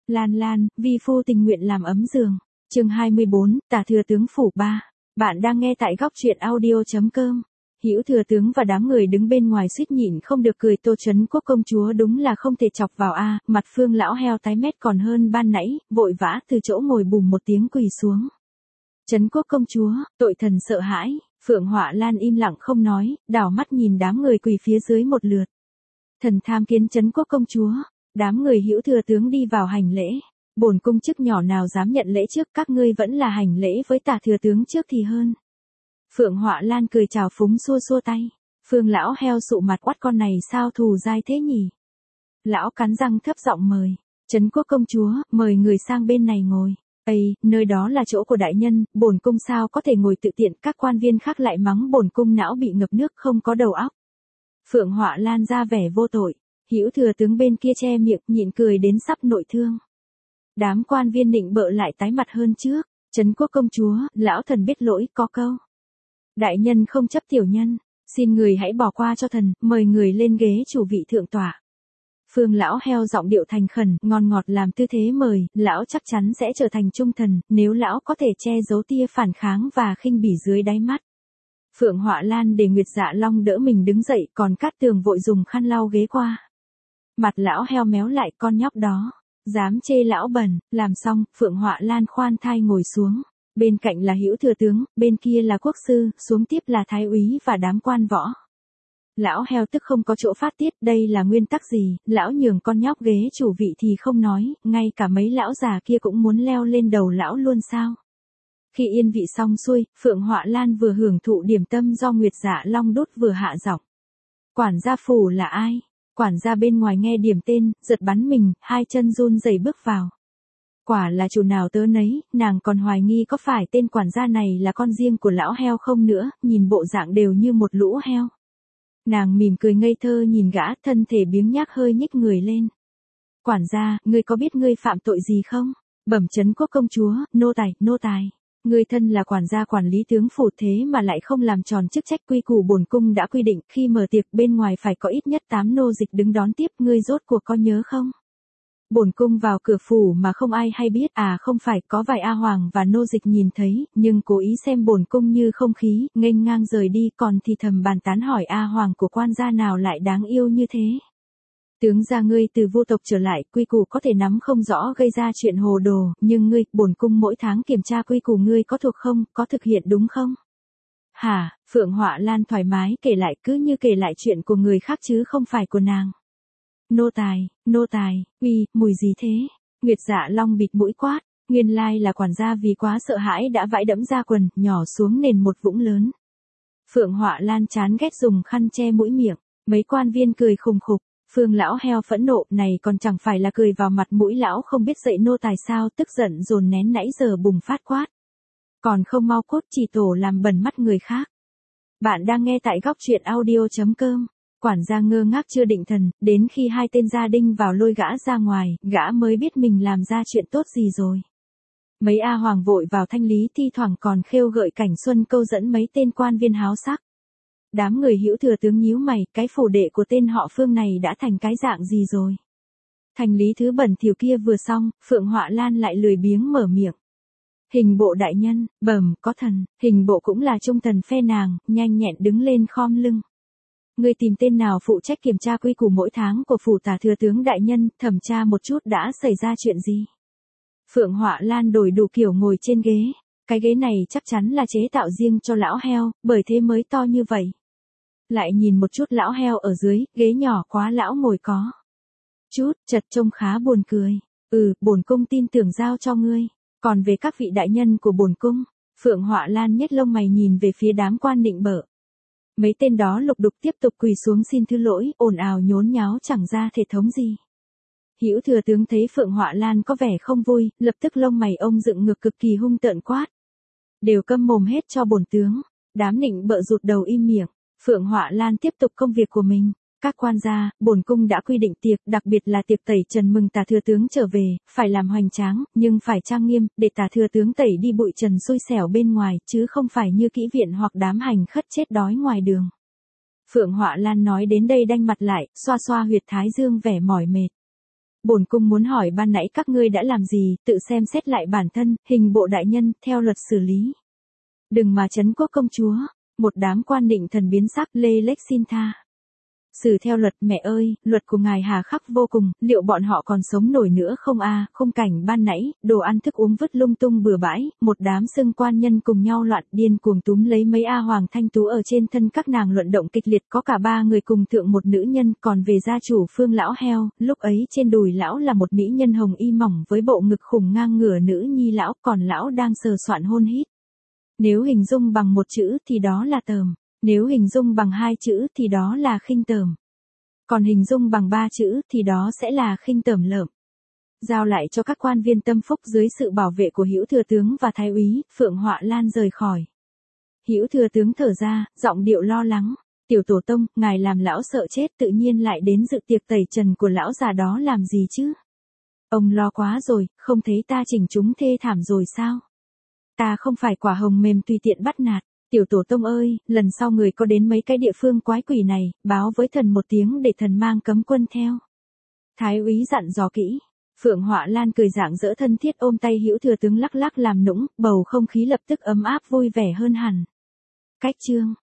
Lan Lan, vi phu tình nguyện làm ấm giường. Chương 24, Tả thừa tướng phủ 3. Bạn đang nghe tại góc truyện audio.com. Hữu thừa tướng và đám người đứng bên ngoài suýt nhịn không được cười. Tô Trấn Quốc công chúa đúng là không thể chọc vào a. Mặt Phương lão heo tái mét còn hơn ban nãy, vội vã từ chỗ ngồi bùm một tiếng quỳ xuống. Trấn Quốc công chúa, tội thần sợ hãi. Phượng Họa Lan im lặng không nói, đảo mắt nhìn đám người quỳ phía dưới một lượt. Thần tham kiến Trấn Quốc công chúa. Đám người Hữu thừa tướng đi vào hành lễ. Bổn cung chức nhỏ nào dám nhận lễ trước, các ngươi vẫn là hành lễ với Tả thừa tướng trước thì hơn. Phượng Họa Lan cười chào phúng xua xua tay. Phương lão heo sụ mặt oắt, con này sao thù dai thế nhỉ? Lão cắn răng thấp giọng mời. Trấn Quốc công chúa, mời người sang bên này ngồi. Ây, nơi đó là chỗ của đại nhân, bổn cung sao có thể ngồi tự tiện. Các quan viên khác lại mắng bổn cung não bị ngập nước không có đầu óc. Phượng Họa Lan ra vẻ vô tội. Hữu thừa tướng bên kia che miệng nhịn cười đến sắp nội thương. Đám quan viên nịnh bợ lại tái mặt hơn trước. Trấn Quốc công chúa, lão thần biết lỗi, có câu. Đại nhân không chấp tiểu nhân, xin người hãy bỏ qua cho thần, mời người lên ghế chủ vị thượng tọa. Phương lão heo giọng điệu thành khẩn, ngon ngọt làm tư thế mời, lão chắc chắn sẽ trở thành trung thần, nếu lão có thể che giấu tia phản kháng và khinh bỉ dưới đáy mắt. Phượng Họa Lan để Nguyệt Dạ Long đỡ mình đứng dậy, còn Cát Tường vội dùng khăn lau ghế qua. Mặt lão heo méo lại, con nhóc đó, dám chê lão bẩn. Làm xong, Phượng Họa Lan khoan thai ngồi xuống. Bên cạnh là Hữu thừa tướng, bên kia là quốc sư, xuống tiếp là thái úy và đám quan võ. Lão heo tức không có chỗ phát tiết, đây là nguyên tắc gì, lão nhường con nhóc ghế chủ vị thì không nói, ngay cả mấy lão già kia cũng muốn leo lên đầu lão luôn sao? Khi yên vị xong xuôi, Phượng Họa Lan vừa hưởng thụ điểm tâm do Nguyệt Dạ Long đốt vừa hạ giọng. Quản gia phủ là ai? Quản gia bên ngoài nghe điểm tên, giật bắn mình, hai chân run rẩy bước vào. Quả là chủ nào tớ nấy, nàng còn hoài nghi có phải tên quản gia này là con riêng của lão heo không nữa, nhìn bộ dạng đều như một lũ heo. Nàng mỉm cười ngây thơ nhìn gã, thân thể biếng nhác hơi nhích người lên. Quản gia, ngươi có biết ngươi phạm tội gì không? Bẩm Trấn Quốc công chúa, nô tài. Ngươi thân là quản gia quản lý tướng phủ thế mà lại không làm tròn chức trách, quy củ bổn cung đã quy định, khi mở tiệc bên ngoài phải có ít nhất 8 nô dịch đứng đón tiếp, ngươi rốt cuộc có nhớ không? Bổn cung vào cửa phủ mà không ai hay biết, không phải, có vài A Hoàng và nô dịch nhìn thấy, nhưng cố ý xem bổn cung như không khí, nghênh ngang rời đi, còn thì thầm bàn tán hỏi A Hoàng của quan gia nào lại đáng yêu như thế. Tướng gia ngươi từ vô tộc trở lại, quy củ có thể nắm không rõ gây ra chuyện hồ đồ, nhưng ngươi, bổn cung mỗi tháng kiểm tra quy củ ngươi có thuộc không, có thực hiện đúng không? Hả? Phượng Họa Lan thoải mái kể lại, cứ như kể lại chuyện của người khác chứ không phải của nàng. Nô tài, uy, mùi gì thế? Nguyệt Dạ Long bịt mũi quát, nguyên lai là quản gia vì quá sợ hãi đã vãi đẫm ra quần, nhỏ xuống nền một vũng lớn. Phượng Họa Lan chán ghét dùng khăn che mũi miệng, mấy quan viên cười khùng khục. Phương lão heo phẫn nộ, này còn chẳng phải là cười vào mặt mũi lão không biết dạy nô tài sao, tức giận dồn nén nãy giờ bùng phát quát. Còn không mau cốt chỉ tổ làm bẩn mắt người khác. Bạn đang nghe tại góc truyện audio.com. Quản gia ngơ ngác chưa định thần, đến khi hai tên gia đinh vào lôi gã ra ngoài, gã mới biết mình làm ra chuyện tốt gì rồi. Mấy A Hoàng vội vào thanh lý, thi thoảng còn khêu gợi cảnh xuân câu dẫn mấy tên quan viên háo sắc. Đám người Hữu thừa tướng nhíu mày, cái phủ đệ của tên họ Phương này đã thành cái dạng gì rồi? Thành lý thứ bẩn thỉu kia vừa xong, Phượng Họa Lan lại lười biếng mở miệng. Hình bộ đại nhân, bẩm, có thần, hình bộ cũng là trung thần phe nàng, nhanh nhẹn đứng lên khom lưng. Ngươi tìm tên nào phụ trách kiểm tra quy củ mỗi tháng của phủ Tả thừa tướng đại nhân, thẩm tra một chút đã xảy ra chuyện gì? Phượng Họa Lan đổi đủ kiểu ngồi trên ghế. Cái ghế này chắc chắn là chế tạo riêng cho lão heo, bởi thế mới to như vậy. Lại nhìn một chút lão heo ở dưới, ghế nhỏ quá lão ngồi có. Chút, chật trông khá buồn cười. Bổn cung tin tưởng giao cho ngươi. Còn về các vị đại nhân của bổn cung, Phượng Họa Lan nhếch lông mày nhìn về phía đám quan nịnh bợ. Mấy tên đó lục đục tiếp tục quỳ xuống xin thứ lỗi, ồn ào nhốn nháo chẳng ra thể thống gì. Hữu thừa tướng thấy Phượng Họa Lan có vẻ không vui, lập tức lông mày ông dựng ngược cực kỳ hung tợn quát. Đều câm mồm hết cho bổn tướng. Đám nịnh bợ rụt đầu im miệng. Phượng Họa Lan tiếp tục công việc của mình. Các quan gia, bổn cung đã quy định tiệc, đặc biệt là tiệc tẩy trần mừng Tả thừa tướng trở về, phải làm hoành tráng, nhưng phải trang nghiêm, để Tả thừa tướng tẩy đi bụi trần xui xẻo bên ngoài, chứ không phải như kỹ viện hoặc đám hành khất chết đói ngoài đường. Phượng Họa Lan nói đến đây đanh mặt lại, xoa xoa huyệt thái dương vẻ mỏi mệt. Bổn cung muốn hỏi ban nãy các ngươi đã làm gì, tự xem xét lại bản thân, hình bộ đại nhân, theo luật xử lý. Đừng mà trấn quốc công chúa, một đám quan định thần biến sắc, lê lếch xin tha. Xử theo luật, mẹ ơi, luật của ngài hà khắc vô cùng, liệu bọn họ còn sống nổi nữa không a? Khung cảnh ban nãy, đồ ăn thức uống vứt lung tung bừa bãi, một đám xưng quan nhân cùng nhau loạn điên cuồng túm lấy mấy A Hoàng Thanh Tú ở trên thân các nàng luận động kịch liệt, có cả 3 người cùng thượng một nữ nhân, còn về gia chủ Phương lão heo, lúc ấy trên đùi lão là một mỹ nhân hồng y mỏng với bộ ngực khủng ngang ngửa nữ nhi lão, còn lão đang sờ soạn hôn hít. Nếu hình dung bằng một chữ thì đó là tởm. Nếu hình dung bằng 2 chữ thì đó là khinh tởm. Còn hình dung bằng 3 chữ thì đó sẽ là khinh tởm lợm. Giao lại cho các quan viên tâm phúc dưới sự bảo vệ của Hữu thừa tướng và thái úy, Phượng Họa Lan rời khỏi. Hữu thừa tướng thở ra, giọng điệu lo lắng. Tiểu tổ tông, ngài làm lão sợ chết tự nhiên lại đến dự tiệc tẩy trần của lão già đó làm gì chứ? Ông lo quá rồi, không thấy ta chỉnh chúng thê thảm rồi sao? Ta không phải quả hồng mềm tùy tiện bắt nạt. Tiểu tổ tông ơi, lần sau người có đến mấy cái địa phương quái quỷ này, báo với thần một tiếng để thần mang cấm quân theo. Thái úy dặn dò kỹ. Phượng Họa Lan cười rạng rỡ thân thiết ôm tay Hữu thừa tướng lắc lắc làm nũng, bầu không khí lập tức ấm áp vui vẻ hơn hẳn. Cách chương